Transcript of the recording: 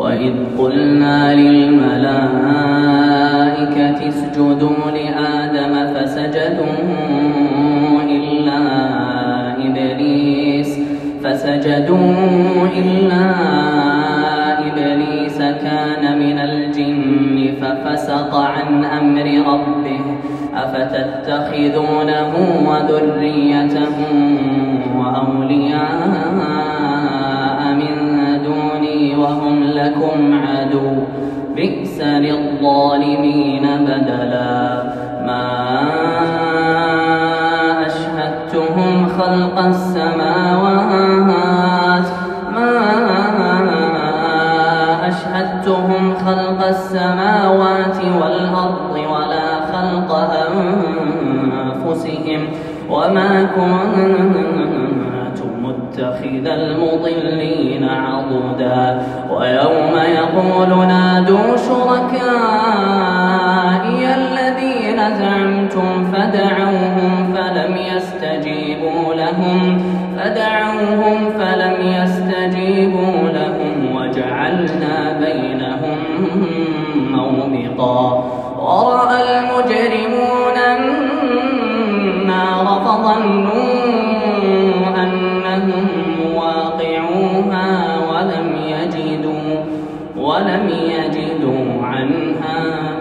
وإذ قلنا للملائكة اسجدوا لآدم فسجدوا إلا إبليس كان من الجن ففسق عن أمر ربه أفتتخذونه وذريته أولياء من دوني وهم لكم عدو بئس للظالمين بدلا ما أشهدتهم خلق السماوات والأرض ولا خلق أنفسهم وما كنت متخذ المضلين عضدا ويوم يقول نادوا شركائي الذين زعمتم فدعوهم فلم يستجيبوا لهم وجعلنا بينهم موبقا ورأى المجرمون النار فظنوا أنهم واقعوها ولم يجدوا عنها